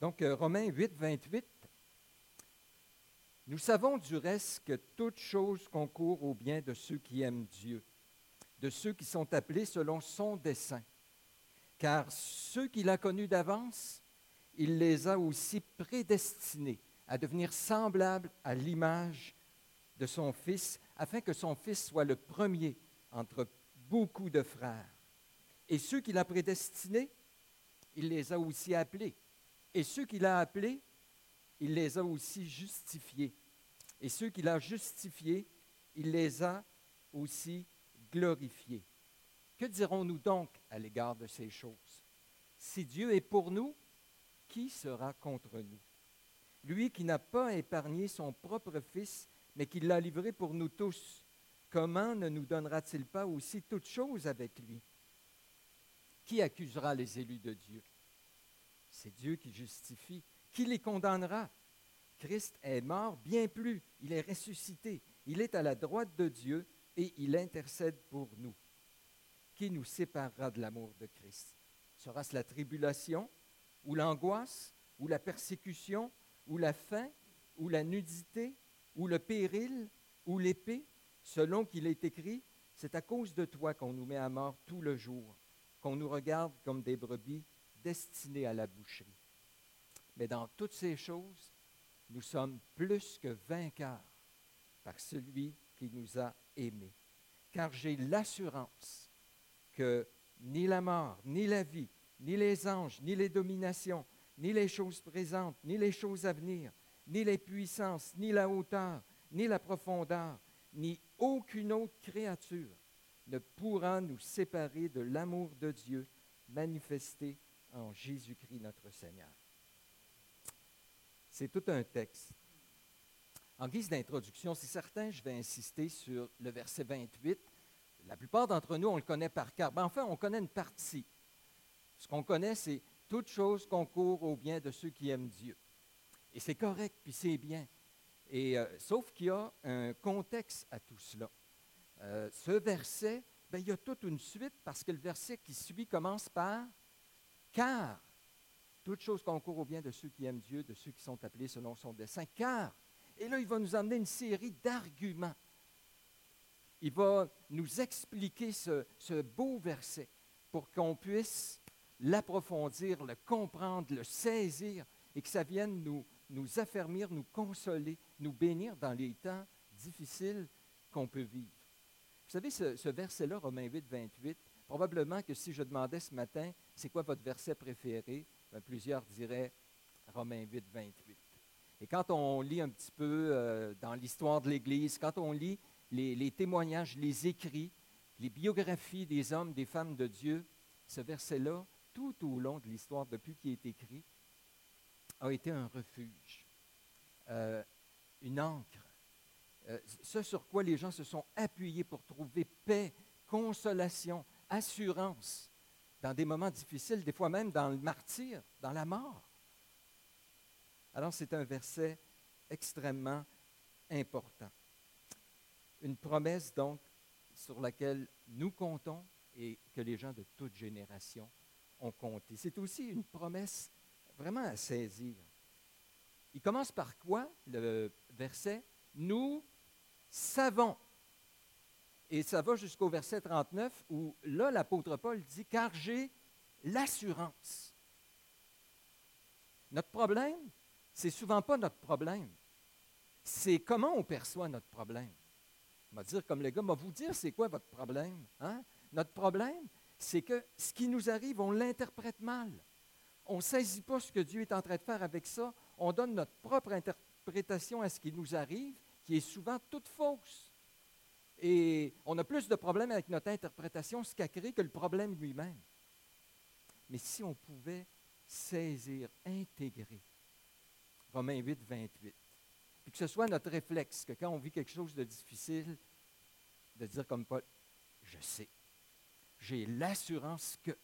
Donc, Romains 8, 28. Nous savons du reste que toute chose concourt au bien de ceux qui aiment Dieu, de ceux qui sont appelés selon son dessein. Car ceux qu'il a connus d'avance, il les a aussi prédestinés à devenir semblables à l'image de son Fils, afin que son Fils soit le premier entre beaucoup de frères. Et ceux qu'il a prédestinés, il les a aussi appelés. Et ceux qu'il a appelés, il les a aussi justifiés. Et ceux qu'il a justifiés, il les a aussi glorifiés. Que dirons-nous donc à l'égard de ces choses? Si Dieu est pour nous, qui sera contre nous? Lui qui n'a pas épargné son propre Fils, mais qui l'a livré pour nous tous, comment ne nous donnera-t-il pas aussi toutes choses avec lui? Qui accusera les élus de Dieu? C'est Dieu qui justifie. Qui les condamnera? Christ est mort, bien plus, il est ressuscité. Il est à la droite de Dieu et il intercède pour nous. Qui nous séparera de l'amour de Christ? Sera-ce la tribulation, ou l'angoisse, ou la persécution, ou la faim, ou la nudité, ou le péril, ou l'épée? Selon qu'il est écrit, c'est à cause de toi qu'on nous met à mort tout le jour, qu'on nous regarde comme des brebis destinées à la boucherie. Mais dans toutes ces choses, nous sommes plus que vainqueurs par celui qui nous a aimés. Car j'ai l'assurance que ni la mort, ni la vie, ni les anges, ni les dominations, ni les choses présentes, ni les choses à venir, ni les puissances, ni la hauteur, ni la profondeur, ni aucune autre créature ne pourra nous séparer de l'amour de Dieu manifesté en Jésus-Christ notre Seigneur. C'est tout un texte. En guise d'introduction, c'est certain, je vais insister sur le verset 28. La plupart d'entre nous, on le connaît par cœur. Enfin, on connaît une partie. Ce qu'on connaît, c'est « toute chose concourt au bien de ceux qui aiment Dieu ». Et c'est correct, puis c'est bien. Sauf qu'il y a un contexte à tout cela. Ce verset, il y a toute une suite parce que le verset qui suit commence par « car ». Toute chose concourt au bien de ceux qui aiment Dieu, de ceux qui sont appelés selon son dessein. Car, et là, il va nous amener une série d'arguments. Il va nous expliquer ce beau verset pour qu'on puisse l'approfondir, le comprendre, le saisir et que ça vienne nous affermir, nous consoler, nous bénir dans les temps difficiles qu'on peut vivre. Vous savez, ce verset-là, Romains 8, 28, probablement que si je demandais ce matin, c'est quoi votre verset préféré? Plusieurs diraient Romains 8, 28. Et quand on lit un petit peu dans l'histoire de l'Église, quand on lit les témoignages, les écrits, les biographies des hommes, des femmes de Dieu, ce verset-là, tout au long de l'histoire, depuis qu'il est écrit, a été un refuge, une ancre, ce sur quoi les gens se sont appuyés pour trouver paix, consolation, assurance, dans des moments difficiles, des fois même dans le martyre, dans la mort. Alors, c'est un verset extrêmement important. Une promesse, donc, sur laquelle nous comptons et que les gens de toute génération ont compté. C'est aussi une promesse vraiment à saisir. Il commence par quoi, le verset? Nous savons. Et ça va jusqu'au verset 39 où là, l'apôtre Paul dit « Car j'ai l'assurance ». Notre problème, c'est souvent pas notre problème. C'est comment on perçoit notre problème. On va dire comme les gars, on va vous dire c'est quoi votre problème. Hein? Notre problème, c'est que ce qui nous arrive, on l'interprète mal. On ne saisit pas ce que Dieu est en train de faire avec ça. On donne notre propre interprétation à ce qui nous arrive, qui est souvent toute fausse. Et on a plus de problèmes avec notre interprétation, ce qu'a créé, que le problème lui-même. Mais si on pouvait saisir, intégrer Romains 8, 28, puis que ce soit notre réflexe, que quand on vit quelque chose de difficile, de dire comme Paul, je sais, j'ai l'assurance que,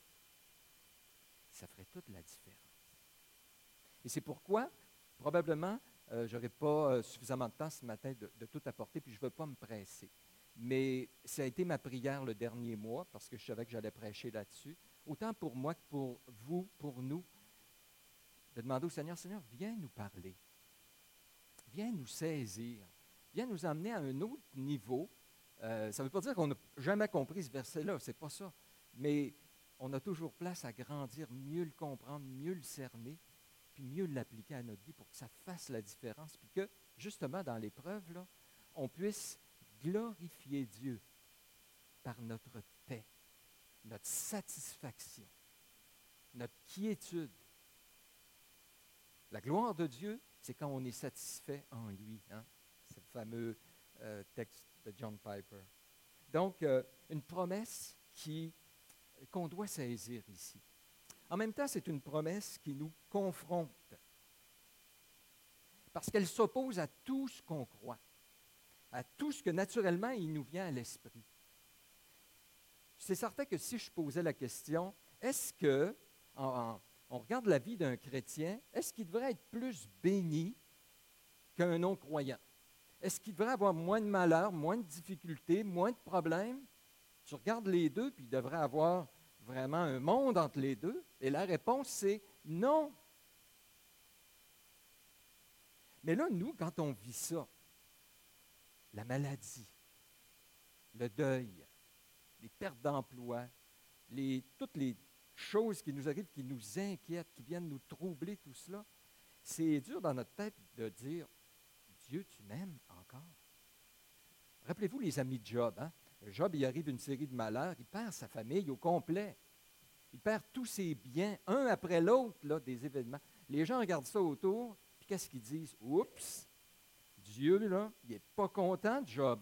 ça ferait toute la différence. Et c'est pourquoi, probablement, je n'aurai pas suffisamment de temps ce matin de tout apporter, puis je ne veux pas me presser. Mais ça a été ma prière le dernier mois, parce que je savais que j'allais prêcher là-dessus, autant pour moi que pour vous, pour nous, de demander au Seigneur, Seigneur, viens nous parler, viens nous saisir, viens nous emmener à un autre niveau. Ça ne veut pas dire qu'on n'a jamais compris ce verset-là, c'est pas ça. Mais on a toujours place à grandir, mieux le comprendre, mieux le cerner, puis mieux l'appliquer à notre vie pour que ça fasse la différence, puis que, justement, dans l'épreuve, là, on puisse glorifier Dieu par notre paix, notre satisfaction, notre quiétude. La gloire de Dieu, c'est quand on est satisfait en lui. Hein? C'est le fameux texte de John Piper. Donc, une promesse qu'on doit saisir ici. En même temps, c'est une promesse qui nous confronte parce qu'elle s'oppose à tout ce qu'on croit, à tout ce que naturellement il nous vient à l'esprit. C'est certain que si je posais la question, est-ce que, on regarde la vie d'un chrétien, est-ce qu'il devrait être plus béni qu'un non-croyant? Est-ce qu'il devrait avoir moins de malheurs, moins de difficultés, moins de problèmes? Tu regardes les deux, puis il devrait avoir vraiment un monde entre les deux. Et la réponse, c'est non. Mais là, nous, quand on vit ça, la maladie, le deuil, les pertes d'emploi, toutes les choses qui nous arrivent, qui nous inquiètent, qui viennent nous troubler, tout cela, c'est dur dans notre tête de dire, Dieu, tu m'aimes encore. Rappelez-vous les amis de Job. Hein? Job, il arrive une série de malheurs, il perd sa famille au complet. Il perd tous ses biens, un après l'autre, là, des événements. Les gens regardent ça autour, puis qu'est-ce qu'ils disent? Oups, Dieu, là, il n'est pas content de Job.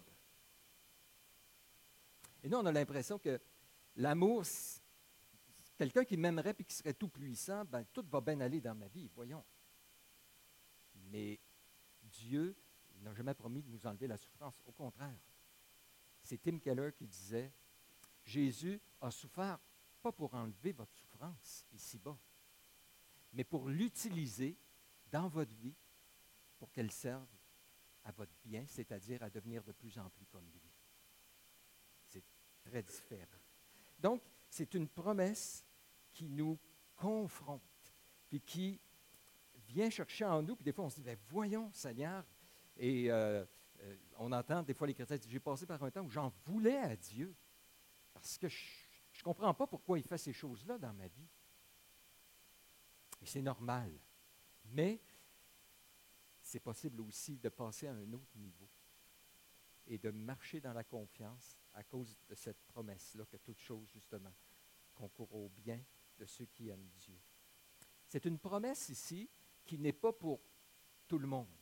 Et nous, on a l'impression que l'amour, quelqu'un qui m'aimerait et qui serait tout puissant, ben, tout va bien aller dans ma vie, voyons. Mais Dieu n'a jamais promis de nous enlever la souffrance. Au contraire, c'est Tim Keller qui disait, Jésus a souffert pas pour enlever votre souffrance ici-bas, mais pour l'utiliser dans votre vie pour qu'elle serve à votre bien, c'est-à-dire à devenir de plus en plus comme lui. C'est très différent. Donc, c'est une promesse qui nous confronte, puis qui vient chercher en nous, puis des fois on se dit, bien, voyons, Seigneur, et on entend des fois les chrétiens dire, j'ai passé par un temps où j'en voulais à Dieu, parce que je ne comprends pas pourquoi il fait ces choses-là dans ma vie. Et c'est normal. Mais c'est possible aussi de passer à un autre niveau et de marcher dans la confiance à cause de cette promesse-là que toute chose, justement, concourt au bien de ceux qui aiment Dieu. C'est une promesse ici qui n'est pas pour tout le monde.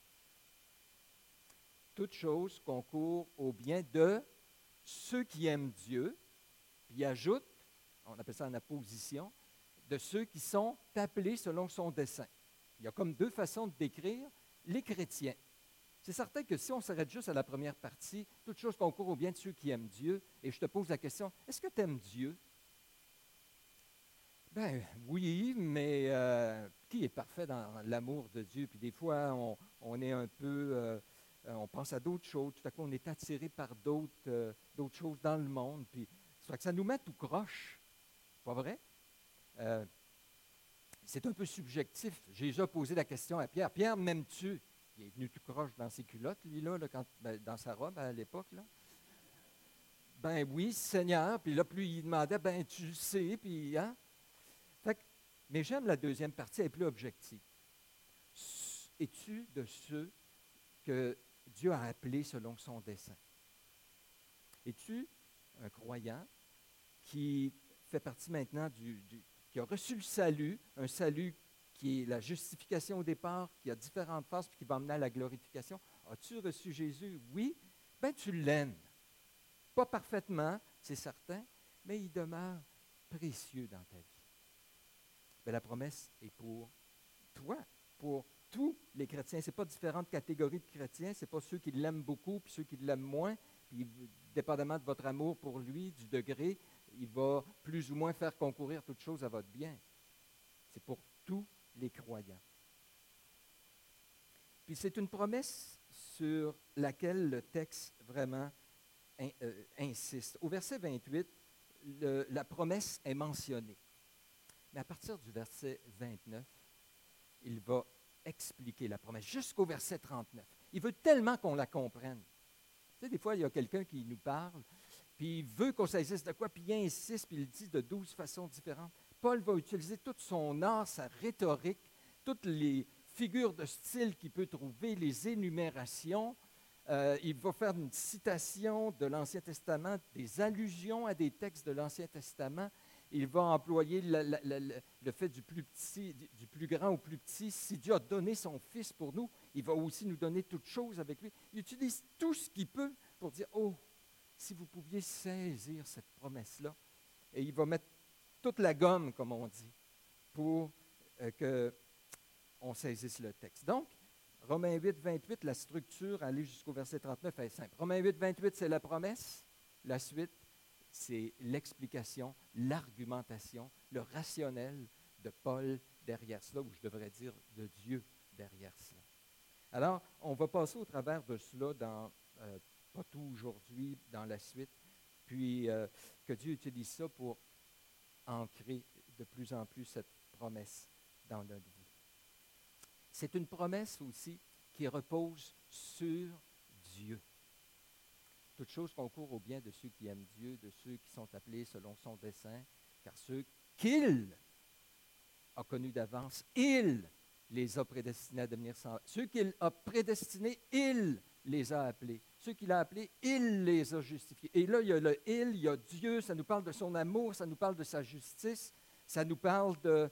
Toute chose concourt au bien de ceux qui aiment Dieu, puis il ajoute, on appelle ça en apposition, de ceux qui sont appelés selon son dessein. Il y a comme deux façons de décrire les chrétiens. C'est certain que si on s'arrête juste à la première partie, toute chose concourt au bien de ceux qui aiment Dieu, et je te pose la question, est-ce que tu aimes Dieu? Ben oui, mais qui est parfait dans l'amour de Dieu? Puis des fois, on est un peu, on pense à d'autres choses, tout à coup on est attiré par d'autres choses dans le monde, puis ça fait que ça nous met tout croche, pas vrai? C'est un peu subjectif. Jésus a posé la question à Pierre. Pierre, m'aimes-tu? Il est venu tout croche dans ses culottes, lui, là, dans sa robe à l'époque. Là. Ben oui, Seigneur. Puis là, plus il demandait, ben tu le sais. Puis, hein? Mais j'aime la deuxième partie, elle est plus objective. Es-tu de ceux que Dieu a appelés selon son dessein? Es-tu un croyant qui fait partie maintenant qui a reçu le salut, un salut qui est la justification au départ, qui a différentes phases, puis qui va amener à la glorification. As-tu reçu Jésus? Oui. Ben tu l'aimes. Pas parfaitement, c'est certain, mais il demeure précieux dans ta vie. Ben, la promesse est pour toi, pour tous les chrétiens. Ce n'est pas différentes catégories de chrétiens, ce n'est pas ceux qui l'aiment beaucoup, puis ceux qui l'aiment moins, puis dépendamment de votre amour pour lui, du degré, il va plus ou moins faire concourir toute chose à votre bien. C'est pour tous les croyants. Puis c'est une promesse sur laquelle le texte vraiment insiste. Au verset 28, la promesse est mentionnée. Mais à partir du verset 29, il va expliquer la promesse jusqu'au verset 39. Il veut tellement qu'on la comprenne. Tu sais, des fois, il y a quelqu'un qui nous parle, puis il veut qu'on saisisse de quoi, puis il insiste, puis il le dit de 12 façons différentes. Paul va utiliser tout son art, sa rhétorique, toutes les figures de style qu'il peut trouver, les énumérations. Il va faire une citation de l'Ancien Testament, des allusions à des textes de l'Ancien Testament. Il va employer le fait du plus petit, du plus grand au plus petit. Si Dieu a donné son Fils pour nous, il va aussi nous donner toutes choses avec lui. Il utilise tout ce qu'il peut pour dire, oh, si vous pouviez saisir cette promesse-là. Et il va mettre toute la gomme, comme on dit, pour qu'on saisisse le texte. Donc, Romains 8, 28, la structure, aller jusqu'au verset 39, est simple. Romains 8, 28, c'est la promesse. La suite, c'est l'explication, l'argumentation, le rationnel de Paul derrière cela, ou je devrais dire de Dieu derrière cela. Alors, on va passer au travers de cela dans, pas tout aujourd'hui, dans la suite, puis que Dieu utilise ça pour ancrer de plus en plus cette promesse dans notre vie. C'est une promesse aussi qui repose sur Dieu. Toute chose concourt au bien de ceux qui aiment Dieu, de ceux qui sont appelés selon son dessein, car ceux qu'il a connus d'avance, il les a prédestinés à devenir sans. Ceux qu'il a prédestinés, il les a appelés. Ceux qu'il a appelés, il les a justifiés. Et là, il y a le il, il y a Dieu, ça nous parle de son amour, ça nous parle de sa justice, ça nous parle de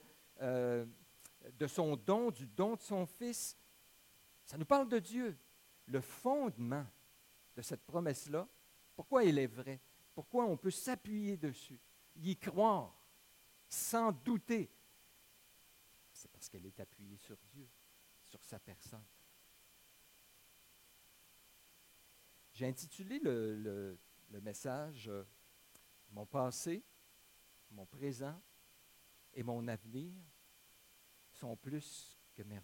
son don, du don de son Fils. Ça nous parle de Dieu. Le fondement de cette promesse-là, pourquoi elle est vraie? Pourquoi on peut s'appuyer dessus, y croire, sans douter? C'est parce qu'elle est appuyée sur Dieu, sur sa personne. J'ai intitulé le message « Mon passé, mon présent et mon avenir sont plus que merveilleux. »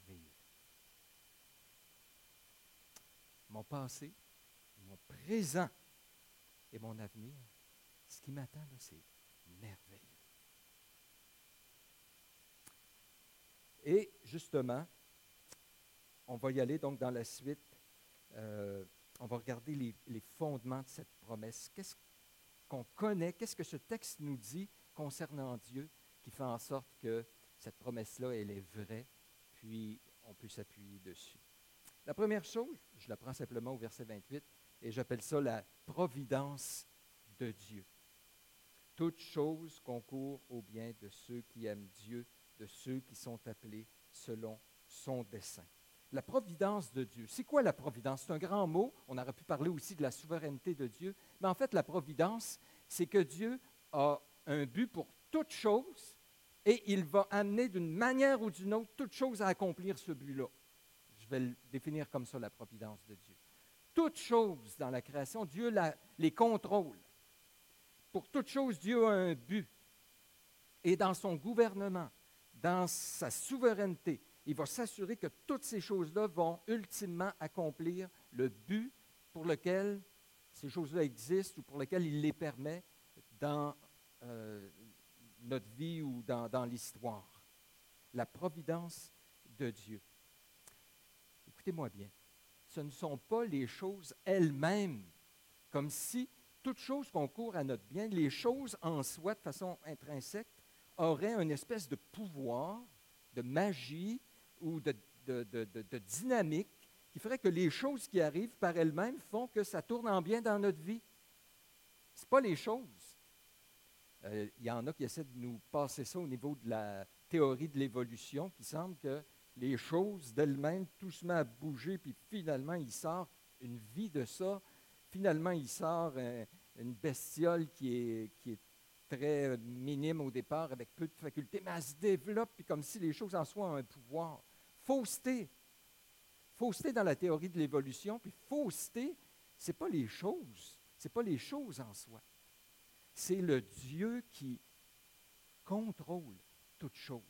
Mon passé, mon présent et mon avenir, ce qui m'attend, là, c'est merveilleux. Et justement, on va y aller donc dans la suite. On va regarder les fondements de cette promesse. Qu'est-ce qu'on connaît? Qu'est-ce que ce texte nous dit concernant Dieu qui fait en sorte que cette promesse-là, elle est vraie, puis on peut s'appuyer dessus? La première chose, je la prends simplement au verset 28, et j'appelle ça la providence de Dieu. Toute chose concourt au bien de ceux qui aiment Dieu, de ceux qui sont appelés selon son dessein. La providence de Dieu. C'est quoi la providence? C'est un grand mot. On aurait pu parler aussi de la souveraineté de Dieu. Mais en fait, la providence, c'est que Dieu a un but pour toute chose et il va amener d'une manière ou d'une autre toute chose à accomplir ce but-là. Je vais le définir comme ça, la providence de Dieu. Toutes choses dans la création, Dieu les contrôle. Pour toute chose, Dieu a un but. Et dans son gouvernement, dans sa souveraineté, il va s'assurer que toutes ces choses-là vont ultimement accomplir le but pour lequel ces choses-là existent ou pour lequel il les permet dans notre vie ou dans l'histoire. La providence de Dieu. Écoutez-moi bien, ce ne sont pas les choses elles-mêmes, comme si toute chose concourt à notre bien, les choses en soi, de façon intrinsèque, auraient une espèce de pouvoir, de magie ou de dynamique qui ferait que les choses qui arrivent par elles-mêmes font que ça tourne en bien dans notre vie. Ce n'est pas les choses. Il y en a qui essaient de nous passer ça au niveau de la théorie de l'évolution, qui semble que les choses d'elles-mêmes, tout se met à bouger, puis finalement, il sort une vie de ça. Finalement, il sort une bestiole qui est très minime au départ, avec peu de facultés, mais elle se développe, puis comme si les choses en soi ont un pouvoir. Fausseté. Fausseté dans la théorie de l'évolution, puis fausseté, ce n'est pas les choses. Ce n'est pas les choses en soi. C'est le Dieu qui contrôle toutes choses,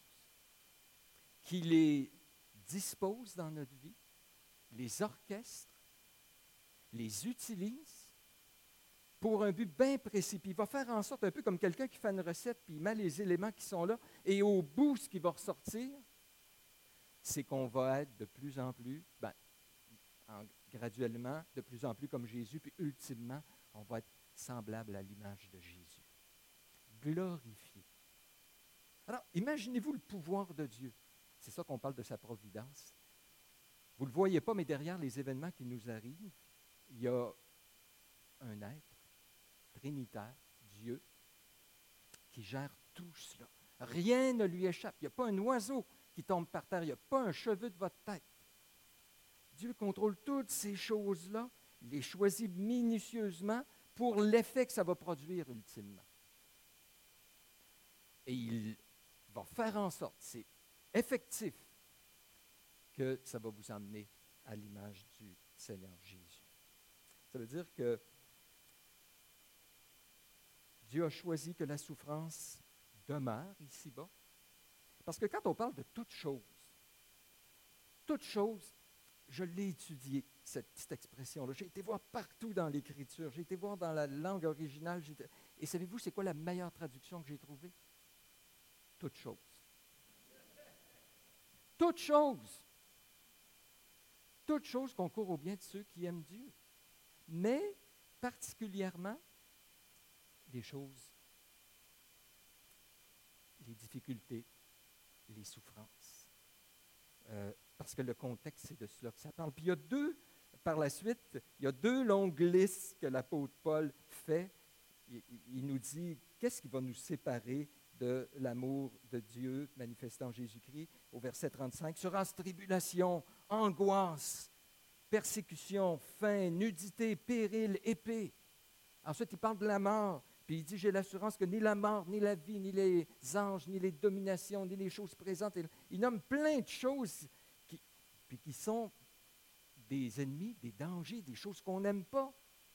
qui les dispose dans notre vie, les orchestre, les utilise pour un but bien précis. Puis il va faire en sorte, un peu comme quelqu'un qui fait une recette, puis il met les éléments qui sont là, et au bout, ce qui va ressortir, c'est qu'on va être de plus en plus, graduellement, de plus en plus comme Jésus, puis ultimement, on va être semblable à l'image de Jésus. Glorifié. Alors, imaginez-vous le pouvoir de Dieu. C'est ça qu'on parle de sa providence. Vous ne le voyez pas, mais derrière les événements qui nous arrivent, il y a un être trinitaire, Dieu, qui gère tout cela. Rien ne lui échappe. Il n'y a pas un oiseau qui tombe par terre. Il n'y a pas un cheveu de votre tête. Dieu contrôle toutes ces choses-là. Il les choisit minutieusement pour l'effet que ça va produire ultimement. Et il va faire en sorte, c'est effectif, que ça va vous emmener à l'image du Seigneur Jésus. Ça veut dire que Dieu a choisi que la souffrance demeure ici-bas. Parce que quand on parle de toute chose, je l'ai étudié, cette petite expression-là. J'ai été voir partout dans l'Écriture, j'ai été voir dans la langue originale. Et savez-vous, c'est quoi la meilleure traduction que j'ai trouvée? Toute chose. Toute chose. Toute chose concourt au bien de ceux qui aiment Dieu. Mais particulièrement les choses, les difficultés, les souffrances. Parce que le contexte, c'est de cela que ça parle. Puis par la suite, il y a deux longues listes que l'apôtre Paul fait. Il nous dit, qu'est-ce qui va nous séparer de l'amour de Dieu manifesté en Jésus-Christ? Au verset 35, sera-ce tribulation, angoisse, persécution, faim, nudité, péril, épée. Ensuite, il parle de la mort. Puis il dit, j'ai l'assurance que ni la mort, ni la vie, ni les anges, ni les dominations, ni les choses présentes. Il nomme plein de choses qui sont des ennemis, des dangers, des choses qu'on n'aime pas.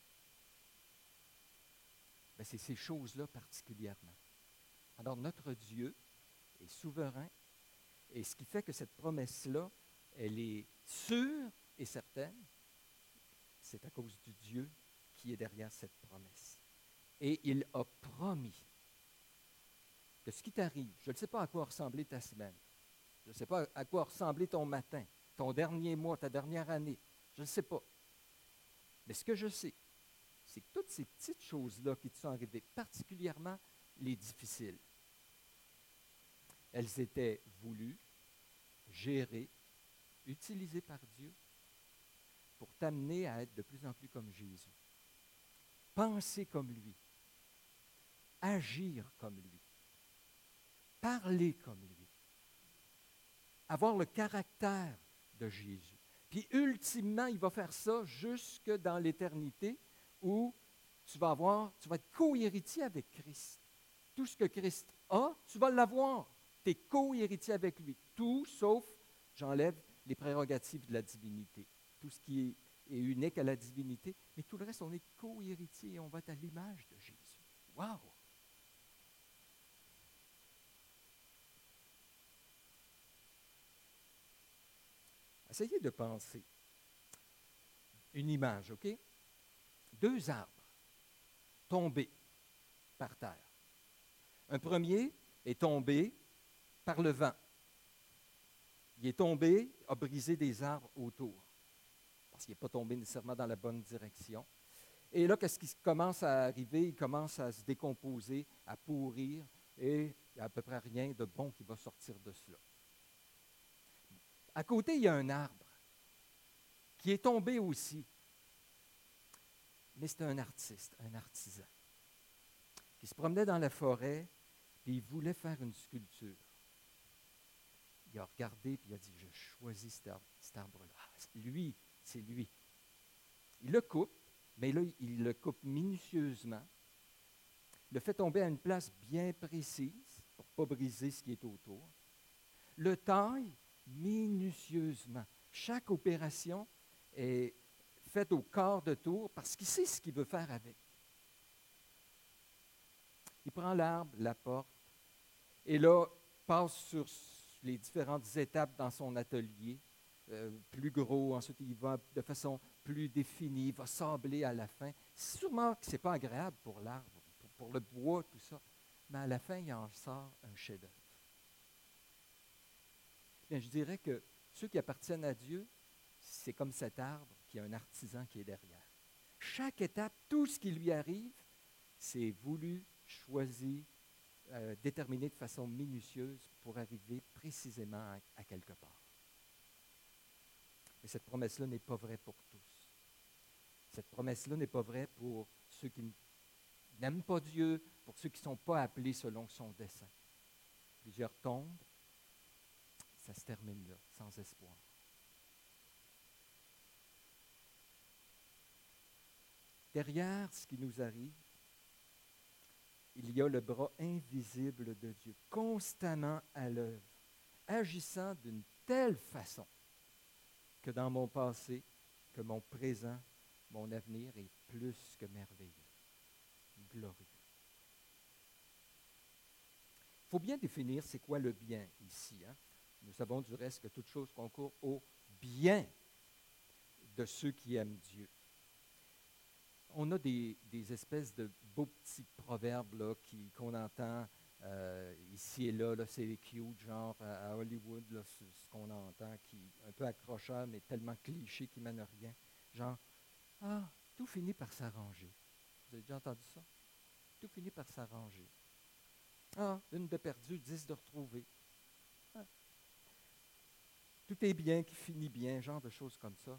Bien, c'est ces choses-là particulièrement. Alors, notre Dieu est souverain, et ce qui fait que cette promesse-là, elle est sûre et certaine, c'est à cause du Dieu qui est derrière cette promesse. Et il a promis que ce qui t'arrive, je ne sais pas à quoi ressemblait ta semaine, je ne sais pas à quoi ressemblait ton matin, ton dernier mois, ta dernière année, je ne sais pas. Mais ce que je sais, c'est que toutes ces petites choses-là qui te sont arrivées, particulièrement les difficiles, elles étaient voulues, gérées, utilisées par Dieu pour t'amener à être de plus en plus comme Jésus. Penser comme lui, agir comme lui, parler comme lui, avoir le caractère de Jésus. Puis ultimement, il va faire ça jusque dans l'éternité où tu vas être co-héritier avec Christ. Tout ce que Christ a, tu vas l'avoir. Tu es co-héritier avec lui. Tout sauf, j'enlève les prérogatives de la divinité. Tout ce qui est unique à la divinité. Mais tout le reste, on est co-héritier et on va être à l'image de Jésus. Wow! Essayez de penser une image, OK? 2 arbres tombés par terre. Un premier est tombé par le vent. Il est tombé, a brisé des arbres autour, parce qu'il n'est pas tombé nécessairement dans la bonne direction. Et là, qu'est-ce qui commence à arriver? Il commence à se décomposer, à pourrir, et il n'y a à peu près rien de bon qui va sortir de cela. À côté, il y a un arbre qui est tombé aussi. Mais c'est un artiste, un artisan, qui se promenait dans la forêt, puis il voulait faire une sculpture. Il a regardé, puis il a dit, je choisis cet arbre-là. Lui, c'est lui. Il le coupe, mais là, il le coupe minutieusement, le fait tomber à une place bien précise, pour ne pas briser ce qui est autour, le taille minutieusement. Chaque opération est faite au quart de tour parce qu'il sait ce qu'il veut faire avec. Il prend l'arbre, la porte, et là, passe sur les différentes étapes dans son atelier, plus gros, ensuite il va de façon plus définie, il va sabler à la fin. Sûrement que ce n'est pas agréable pour l'arbre, pour le bois, tout ça, mais à la fin, il en sort un chef-d'œuvre. Bien, je dirais que Ceux qui appartiennent à Dieu, c'est comme cet arbre qui a un artisan qui est derrière. Chaque étape, tout ce qui lui arrive, c'est voulu, choisi, déterminé de façon minutieuse pour arriver précisément à quelque part. Et cette promesse-là n'est pas vraie pour tous. Cette promesse-là n'est pas vraie pour ceux qui n'aiment pas Dieu, pour ceux qui ne sont pas appelés selon son dessein. Plusieurs tombent, ça se termine là, sans espoir. Derrière ce qui nous arrive, il y a le bras invisible de Dieu, constamment à l'œuvre, agissant d'une telle façon que dans mon passé, que mon présent, mon avenir est plus que merveilleux, glorieux. Il faut bien définir c'est quoi le bien ici. Nous savons du reste que toute chose concourt au bien de ceux qui aiment Dieu. On a des espèces de beaux petits proverbes là, qu'on entend ici et là, c'est cute, genre à Hollywood, là, c'est ce qu'on entend, qui est un peu accrocheur, mais tellement cliché qu'il ne mène à rien. Genre, ah, tout finit par s'arranger. Vous avez déjà entendu ça? Tout finit par s'arranger. Ah, une de perdue, 10 de retrouvée. Ah. Tout est bien qui finit bien, genre de choses comme ça.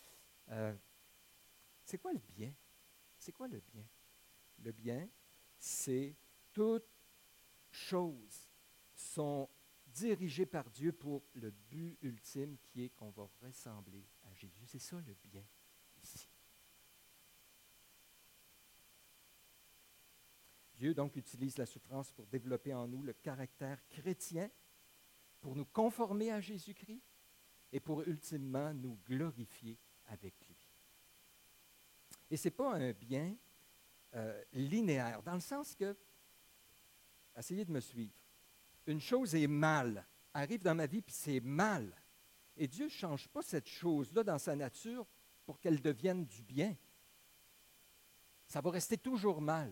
C'est quoi le bien? C'est quoi le bien? Le bien, c'est toutes choses sont dirigées par Dieu pour le but ultime qui est qu'on va ressembler à Jésus. C'est ça le bien ici. Dieu donc utilise la souffrance pour développer en nous le caractère chrétien, pour nous conformer à Jésus-Christ et pour ultimement nous glorifier avec lui. Et ce n'est pas un bien linéaire, dans le sens que, essayez de me suivre, une chose est mal, arrive dans ma vie, puis c'est mal. Et Dieu ne change pas cette chose-là dans sa nature pour qu'elle devienne du bien. Ça va rester toujours mal.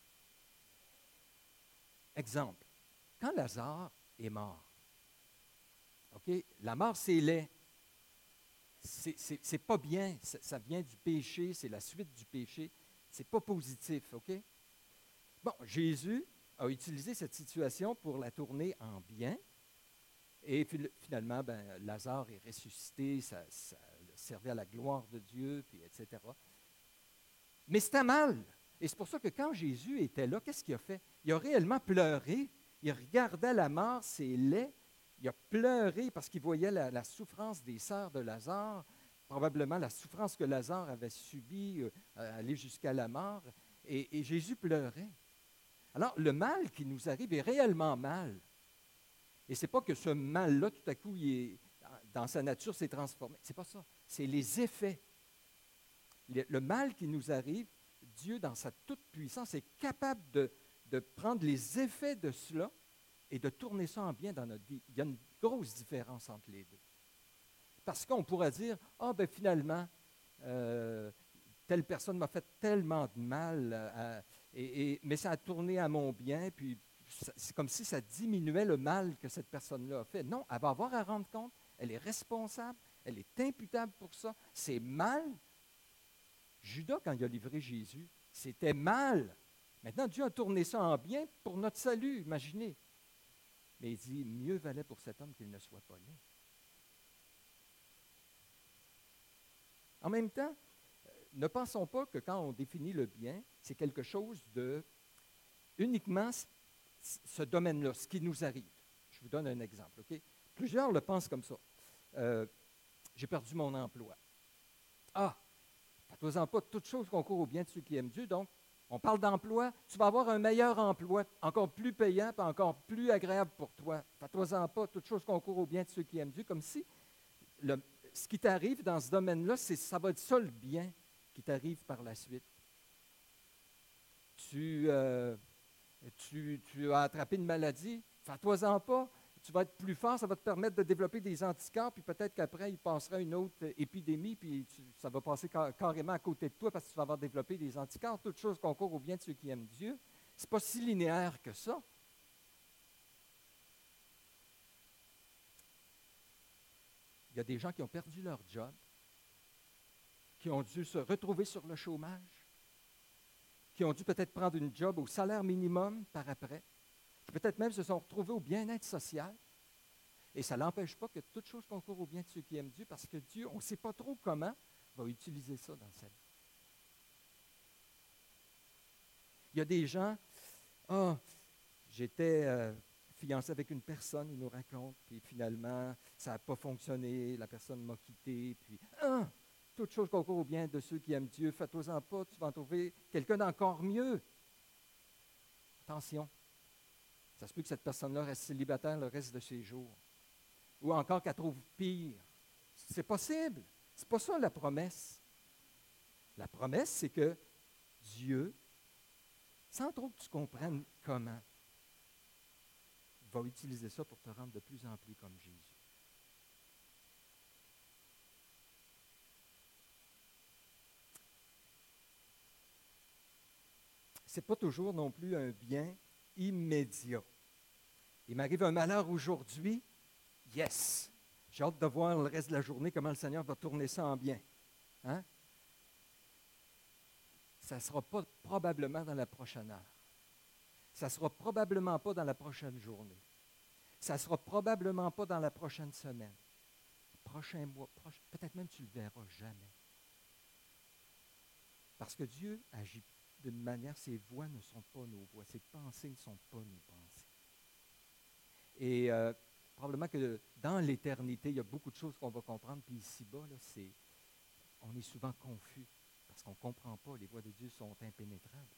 Exemple, quand Lazare est mort, OK, la mort, c'est laid. C'est pas bien, ça vient du péché, c'est la suite du péché. C'est pas positif, OK? Bon, Jésus a utilisé cette situation pour la tourner en bien. Et finalement, Lazare est ressuscité, ça servait à la gloire de Dieu, puis etc. Mais c'était mal. Et c'est pour ça que quand Jésus était là, qu'est-ce qu'il a fait? Il a réellement pleuré. Il regardait la mort, c'est laid. Il a pleuré parce qu'il voyait la souffrance des sœurs de Lazare, probablement la souffrance que Lazare avait subie, aller jusqu'à la mort. Et Jésus pleurait. Alors, le mal qui nous arrive est réellement mal. Et ce n'est pas que ce mal-là, tout à coup, dans sa nature, s'est transformé. Ce n'est pas ça. C'est les effets. Le mal qui nous arrive, Dieu, dans sa toute-puissance, est capable de prendre les effets de cela et de tourner ça en bien dans notre vie. Il y a une grosse différence entre les deux. Parce qu'on pourrait dire, finalement, telle personne m'a fait tellement de mal, mais ça a tourné à mon bien, puis c'est comme si ça diminuait le mal que cette personne-là a fait. Non, elle va avoir à rendre compte, elle est responsable, elle est imputable pour ça. C'est mal. Judas, quand il a livré Jésus, c'était mal. Maintenant, Dieu a tourné ça en bien pour notre salut, imaginez. Mais il dit, mieux valait pour cet homme qu'il ne soit pas là. En même temps, ne pensons pas que quand on définit le bien, c'est quelque chose de uniquement ce domaine-là, ce qui nous arrive. Je vous donne un exemple, OK? Plusieurs le pensent comme ça. J'ai perdu mon emploi. Ah, faites-en pas, toute chose concourt au bien de ceux qui aiment Dieu, donc on parle d'emploi, tu vas avoir un meilleur emploi, encore plus payant, puis encore plus agréable pour toi. Fais-toi-en pas, toute chose concourt au bien de ceux qui aiment Dieu, comme si ce qui t'arrive dans ce domaine-là, ça va être ça le bien qui t'arrive par la suite. Tu as attrapé une maladie, fais-toi-en pas, tu vas être plus fort, ça va te permettre de développer des anticorps, puis peut-être qu'après, il passera une autre épidémie, puis ça va passer carrément à côté de toi parce que tu vas avoir développé des anticorps. Toute chose concourt au bien de ceux qui aiment Dieu. Ce n'est pas si linéaire que ça. Il Il y a des gens qui ont perdu leur job, qui ont dû se retrouver sur le chômage, qui ont dû peut-être prendre une job au salaire minimum par après, qui peut-être même se sont retrouvés au bien-être social. Et ça n'empêche pas que toute chose concourt au bien de ceux qui aiment Dieu, parce que Dieu, on ne sait pas trop comment, va utiliser ça dans sa vie. Il y a des gens, j'étais fiancé avec une personne, il nous raconte, puis finalement, ça n'a pas fonctionné, la personne m'a quitté, puis, toute chose concourt au bien de ceux qui aiment Dieu, fais-toi-en pas, tu vas en trouver quelqu'un d'encore mieux. Attention, ça se peut que cette personne-là reste célibataire le reste de ses jours, ou encore qu'elle trouve pire. C'est possible, c'est pas ça la promesse. La promesse, c'est que Dieu, sans trop que tu comprennes comment, va utiliser ça pour te rendre de plus en plus comme Jésus. Ce n'est pas toujours non plus un bien immédiat. Il m'arrive un malheur aujourd'hui, yes! J'ai hâte de voir le reste de la journée comment le Seigneur va tourner ça en bien. Hein? Ça ne sera pas probablement dans la prochaine heure. Ça ne sera probablement pas dans la prochaine journée. Ça ne sera probablement pas dans la prochaine semaine. Prochain mois, peut-être même tu ne le verras jamais. Parce que Dieu agit d'une manière, ses voies ne sont pas nos voies, ses pensées ne sont pas nos pensées. Et probablement que dans l'éternité, il y a beaucoup de choses qu'on va comprendre, puis ici-bas, là, on est souvent confus, parce qu'on ne comprend pas, les voies de Dieu sont impénétrables.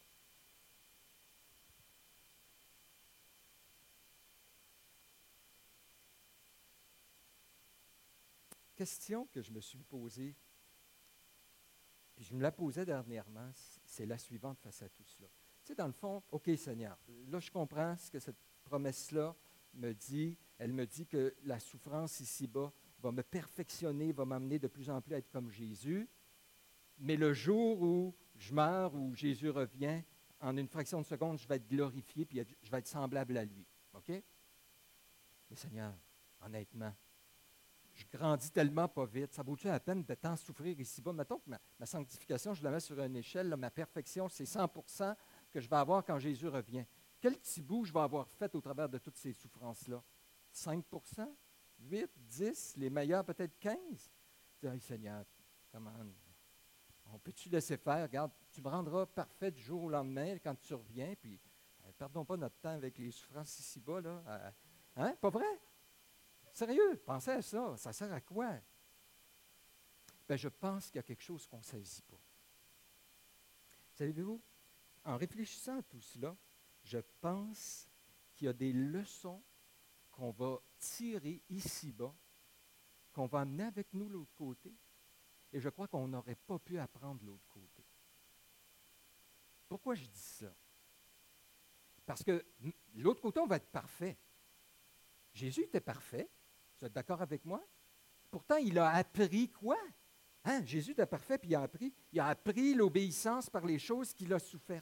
Question que je me suis posée, puis je me la posais dernièrement, c'est la suivante face à tout cela. Tu sais, dans le fond, OK Seigneur, là je comprends ce que cette promesse-là me dit. Elle me dit que la souffrance ici-bas va me perfectionner, va m'amener de plus en plus à être comme Jésus. Mais le jour où je meurs, où Jésus revient, en une fraction de seconde, je vais être glorifié, puis je vais être semblable à lui. OK? Mais Seigneur, honnêtement, je grandis tellement pas vite. Ça vaut-tu la peine de tant souffrir ici-bas? Mettons que ma sanctification, je la mets sur une échelle. Là, ma perfection, c'est 100% que je vais avoir quand Jésus revient. Quel petit bout je vais avoir fait au travers de toutes ces souffrances-là? 5%? 8? 10? Les meilleurs, peut-être 15? Je dis, hey, Seigneur, comment on peut-tu laisser faire? Regarde, tu me rendras parfait du jour au lendemain quand tu reviens, puis perdons pas notre temps avec les souffrances ici-bas. Là. Hein? Pas vrai? Sérieux, pensez à ça. Ça sert à quoi? Bien, je pense qu'il y a quelque chose qu'on ne saisit pas. Savez-vous, en réfléchissant à tout cela, je pense qu'il y a des leçons qu'on va tirer ici-bas, qu'on va amener avec nous de l'autre côté, et je crois qu'on n'aurait pas pu apprendre de l'autre côté. Pourquoi je dis ça? Parce que de l'autre côté, on va être parfait. Jésus était parfait. Vous êtes d'accord avec moi? Pourtant, il a appris quoi? Hein? Jésus était parfait, puis il a appris l'obéissance par les choses qu'il a souffertes.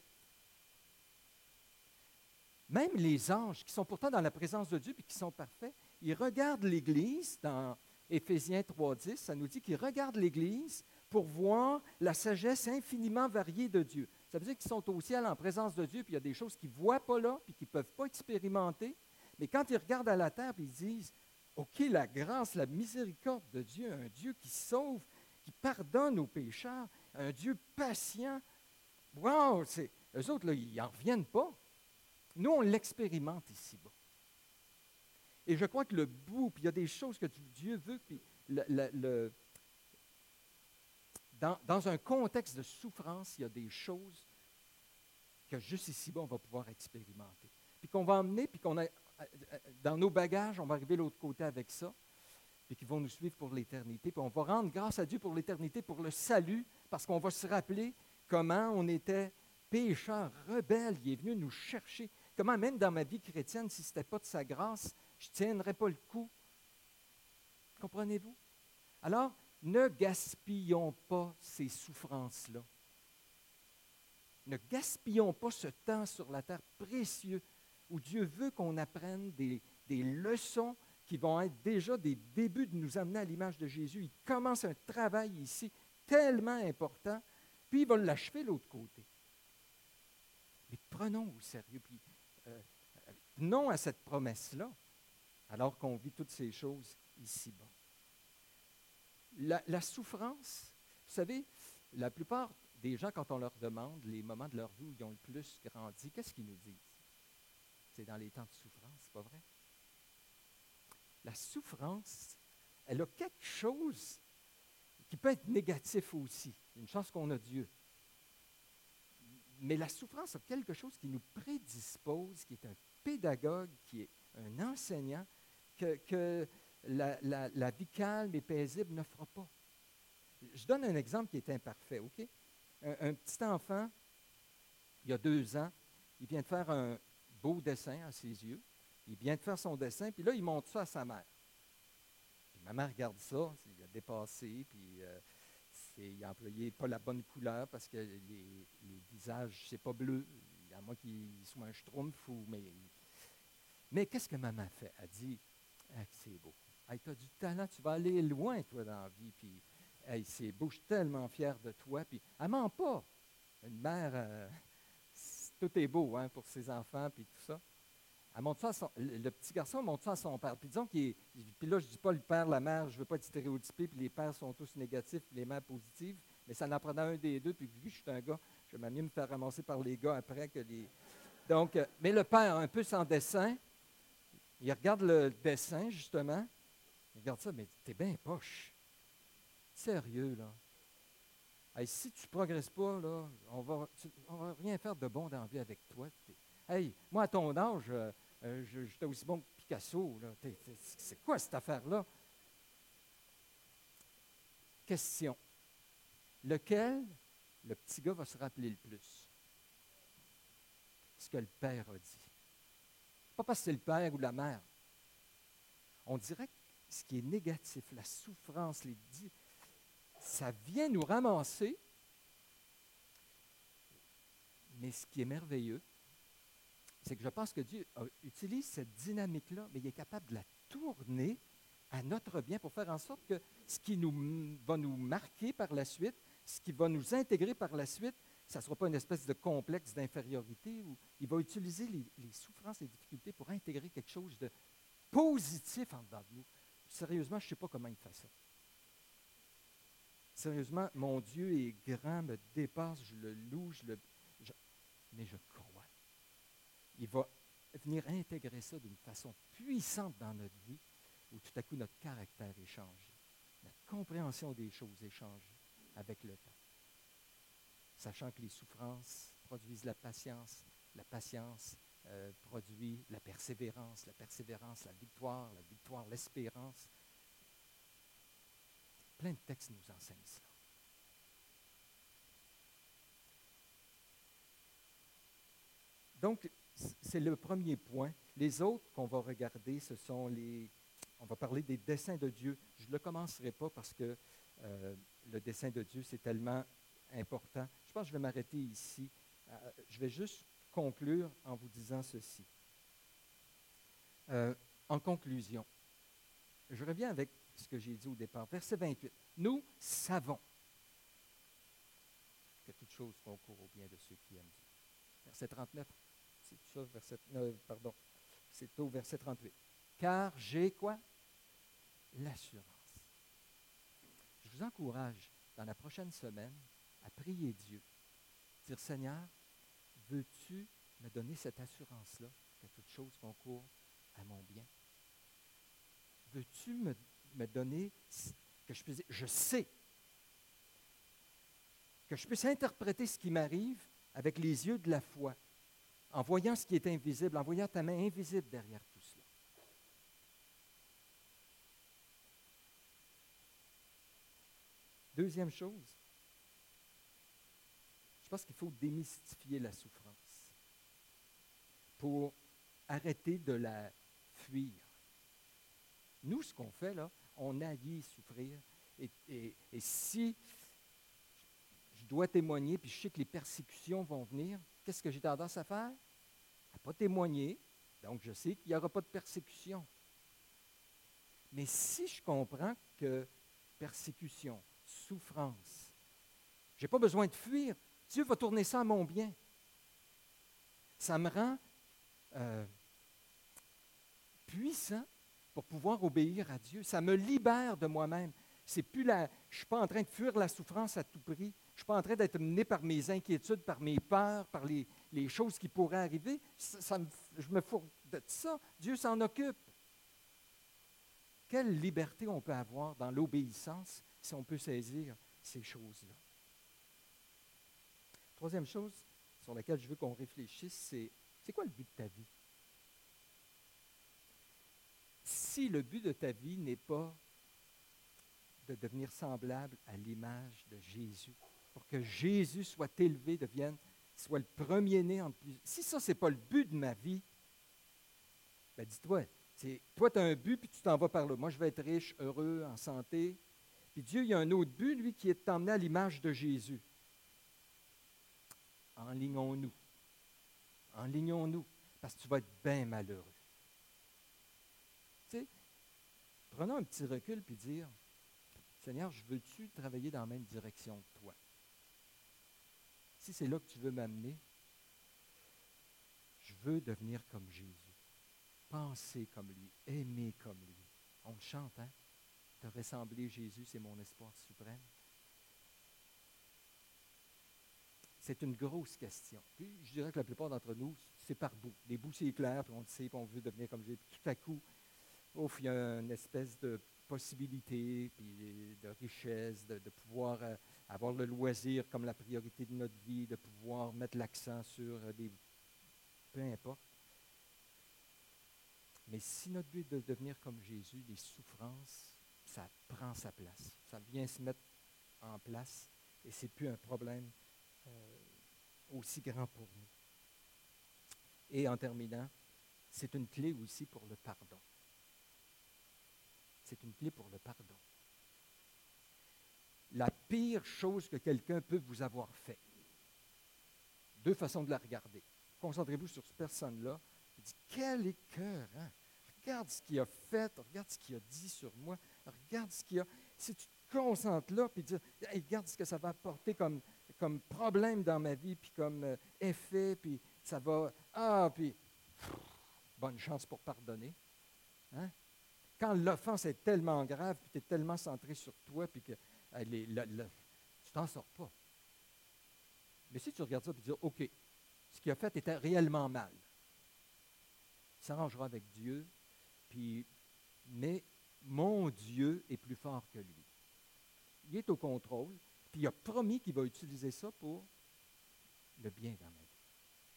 Même les anges, qui sont pourtant dans la présence de Dieu, puis qui sont parfaits, ils regardent l'Église, dans Éphésiens 3,10, ça nous dit qu'ils regardent l'Église pour voir la sagesse infiniment variée de Dieu. Ça veut dire qu'ils sont au ciel en présence de Dieu, puis il y a des choses qu'ils ne voient pas là, puis qu'ils ne peuvent pas expérimenter. Mais quand ils regardent à la terre, puis ils disent, OK, la grâce, la miséricorde de Dieu, un Dieu qui sauve, qui pardonne aux pécheurs, un Dieu patient. Wow! Eux autres, là, ils n'en reviennent pas. Nous, on l'expérimente ici-bas. Et je crois que le bout, puis il y a des choses que Dieu veut, puis dans un contexte de souffrance, il y a des choses que juste ici-bas, on va pouvoir expérimenter. Puis qu'on va emmener, puis dans nos bagages, on va arriver de l'autre côté avec ça, puis qui vont nous suivre pour l'éternité. Puis on va rendre grâce à Dieu pour l'éternité, pour le salut, parce qu'on va se rappeler comment on était pécheurs, rebelles. Il est venu nous chercher. Comment même dans ma vie chrétienne, si ce n'était pas de sa grâce, je ne tiendrais pas le coup. Comprenez-vous? Alors, ne gaspillons pas ces souffrances-là. Ne gaspillons pas ce temps sur la terre précieux où Dieu veut qu'on apprenne des leçons qui vont être déjà des débuts de nous amener à l'image de Jésus. Il commence un travail ici tellement important, puis il va l'achever de l'autre côté. Mais prenons au sérieux, puis non à cette promesse-là, alors qu'on vit toutes ces choses ici-bas. La souffrance, vous savez, la plupart des gens, quand on leur demande les moments de leur vie où ils ont le plus grandi, qu'est-ce qu'ils nous disent? C'est dans les temps de souffrance, c'est pas vrai? La souffrance, elle a quelque chose qui peut être négatif aussi. Une chance qu'on a Dieu. Mais la souffrance a quelque chose qui nous prédispose, qui est un pédagogue, qui est un enseignant, que la vie calme et paisible ne fera pas. Je donne un exemple qui est imparfait, OK? Un petit enfant, il y a 2 ans, il vient de faire un beau dessin à ses yeux. Il vient de faire son dessin, puis là, il montre ça à sa mère. Puis ma mère regarde ça, il a dépassé, puis il a employé pas la bonne couleur parce que les visages, c'est pas bleu, à moins qu'il soit un schtroumpf. Mais qu'est-ce que maman fait? Elle dit, ah, c'est beau. Hey, tu as du talent, tu vas aller loin, toi, dans la vie. Puis, hey, c'est beau, je suis tellement fier de toi. Puis, elle ment pas. Une mère, tout est beau pour ses enfants, puis tout ça. Elle montre ça le petit garçon montre ça à son père. Puis disons puis là, je ne dis pas le père, la mère, je ne veux pas être stéréotypé, puis les pères sont tous négatifs, puis les mères positives, mais ça en prenait un des deux, puis vu que je suis un gars, j'aimerais mieux me faire ramasser par les gars après que les... Donc, mais le père, un peu sans dessin, il regarde le dessin, justement, il regarde ça, mais t'es bien poche. Sérieux, là. Hey, si tu ne progresses pas, là, on va rien faire de bon dans la vie avec toi. Hey, moi, à ton âge, j'étais aussi bon que Picasso. Là. C'est quoi cette affaire-là? Question. Lequel le petit gars va se rappeler le plus? Ce que le père a dit. Pas parce que c'est le père ou la mère. On dirait que ce qui est négatif, la souffrance, ça vient nous ramasser. Mais ce qui est merveilleux, c'est que je pense que Dieu utilise cette dynamique-là, mais il est capable de la tourner à notre bien pour faire en sorte que ce qui va nous marquer par la suite, ce qui va nous intégrer par la suite, ça ne sera pas une espèce de complexe d'infériorité. Où il va utiliser les souffrances et les difficultés pour intégrer quelque chose de positif en dedans de nous. Sérieusement, je ne sais pas comment il fait ça. Sérieusement, mon Dieu est grand, me dépasse, je le loue, mais je crois. Il va venir intégrer ça d'une façon puissante dans notre vie, où tout à coup notre caractère est changé, notre compréhension des choses est changée avec le temps. Sachant que les souffrances produisent la patience produit la persévérance, la victoire, l'espérance. Plein de textes nous enseignent cela. Donc, c'est le premier point. Les autres qu'on va regarder, ce sont on va parler des desseins de Dieu. Je ne le commencerai pas parce que le dessein de Dieu, c'est tellement important. Je pense que je vais m'arrêter ici. Je vais juste conclure en vous disant ceci. En conclusion, je reviens avec ce que j'ai dit au départ. Verset 28. Nous savons que toute chose concourt au bien de ceux qui aiment Dieu. Verset 39. C'est ça, c'est au verset 38. Car j'ai quoi? L'assurance. Je vous encourage, dans la prochaine semaine, à prier Dieu. Dire, Seigneur, veux-tu me donner cette assurance-là que toute chose concourt à mon bien? Veux-tu me donner que je puisse dire, je sais, que je puisse interpréter ce qui m'arrive avec les yeux de la foi, en voyant ce qui est invisible, en voyant ta main invisible derrière tout cela. Deuxième chose, je pense qu'il faut démystifier la souffrance pour arrêter de la fuir. Nous, ce qu'on fait, là, on haït souffrir. Et si je dois témoigner, puis je sais que les persécutions vont venir, qu'est-ce que j'ai tendance à faire? À ne pas témoigner. Donc, je sais qu'il n'y aura pas de persécution. Mais si je comprends que persécution, souffrance, je n'ai pas besoin de fuir, Dieu va tourner ça à mon bien. Ça me rend puissant pour pouvoir obéir à Dieu. Ça me libère de moi-même. Je ne suis pas en train de fuir la souffrance à tout prix. Je ne suis pas en train d'être mené par mes inquiétudes, par mes peurs, par les choses qui pourraient arriver. Je me fous de ça. Dieu s'en occupe. Quelle liberté on peut avoir dans l'obéissance si on peut saisir ces choses-là. Troisième chose sur laquelle je veux qu'on réfléchisse, c'est quoi le but de ta vie? Si le but de ta vie n'est pas de devenir semblable à l'image de Jésus, pour que Jésus soit élevé, soit le premier-né entre plusieurs. Si ça, ce n'est pas le but de ma vie, ben dis-toi, toi, tu as un but, puis tu t'en vas par là. Moi, je veux être riche, heureux, en santé. Puis Dieu, il y a un autre but, lui, qui est de t'emmener à l'image de Jésus. Enlignons-nous. Enlignons-nous, parce que tu vas être bien malheureux. Tu sais, prenons un petit recul puis dire, Seigneur, je veux-tu travailler dans la même direction que toi? Si c'est là que tu veux m'amener, je veux devenir comme Jésus, penser comme lui, aimer comme lui. On le chante, hein? Te ressembler, Jésus, c'est mon espoir suprême. C'est une grosse question. Puis, je dirais que la plupart d'entre nous, c'est par bout. Des bouts, c'est clair, puis on le sait, puis on veut devenir comme Jésus. Puis tout à coup, il y a une espèce de possibilité, puis de richesse, de pouvoir avoir le loisir comme la priorité de notre vie, de pouvoir mettre l'accent sur des... Peu importe. Mais si notre but est de devenir comme Jésus, les souffrances, ça prend sa place. Ça vient se mettre en place et ce n'est plus un problème aussi grand pour nous. Et en terminant, c'est une clé aussi pour le pardon. C'est une clé pour le pardon. La pire chose que quelqu'un peut vous avoir fait. Deux façons de la regarder. Concentrez-vous sur cette personne-là. Dites, quel écœurant! Regarde ce qu'il a fait, regarde ce qu'il a dit sur moi, regarde ce qu'il a... Si tu te concentres là, puis dire, hey, regarde ce que ça va apporter comme problème dans ma vie, puis comme effet, puis ça va... puis bonne chance pour pardonner. Hein? Quand l'offense est tellement grave, puis tu es tellement centré sur toi, puis que tu t'en sors pas. Mais si tu regardes ça et dis, OK, ce qu'il a fait était réellement mal, il s'arrangera avec Dieu, mais mon Dieu est plus fort que lui. Il est au contrôle, puis il a promis qu'il va utiliser ça pour le bien dans ma vie.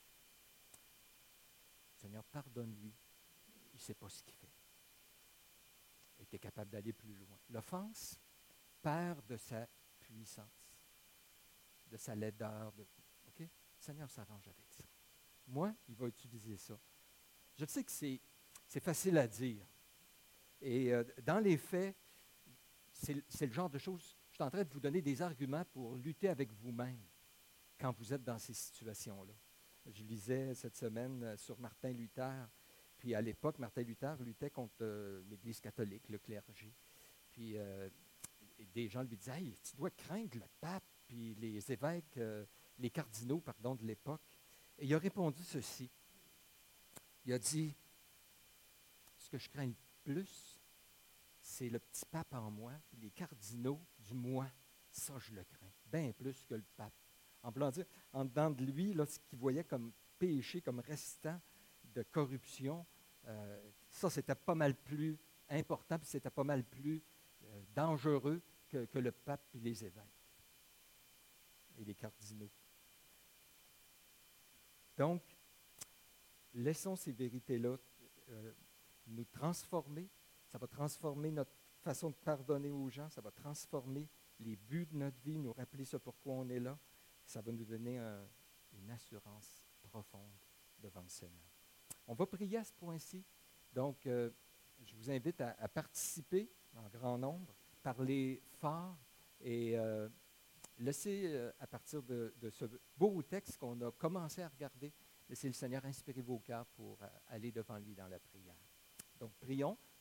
Seigneur, pardonne-lui, il ne sait pas ce qu'il fait. Et tu es capable d'aller plus loin. L'offense perd de sa puissance, de sa laideur. OK? Le Seigneur s'arrange avec ça. Moi, il va utiliser ça. Je sais que c'est facile à dire. Et dans les faits, c'est le genre de choses, je suis en train de vous donner des arguments pour lutter avec vous-même quand vous êtes dans ces situations-là. Je lisais cette semaine sur Martin Luther, puis à l'époque, Martin Luther luttait contre l'Église catholique, le clergé. Puis des gens lui disaient, hey, tu dois craindre le pape, puis les évêques, les cardinaux, pardon, de l'époque. Et il a répondu ceci. Il a dit, ce que je crains le plus, c'est le petit pape en moi, puis les cardinaux du moi. Ça, je le crains, bien plus que le pape. En voulant dire, en dedans de lui, là, ce qu'il voyait comme péché, comme restant de corruption, ça, c'était pas mal plus important, puis c'était pas mal plus dangereux que le pape et les évêques et les cardinaux. Donc, laissons ces vérités-là nous transformer. Ça va transformer notre façon de pardonner aux gens. Ça va transformer les buts de notre vie, nous rappeler ce pourquoi on est là. Ça va nous donner une assurance profonde devant le Seigneur. On va prier à ce point-ci. Donc, je vous invite à participer en grand nombre, parler fort et laissez, à partir de ce beau texte qu'on a commencé à regarder, laissez le Seigneur inspirer vos cœurs pour aller devant lui dans la prière. Donc, prions.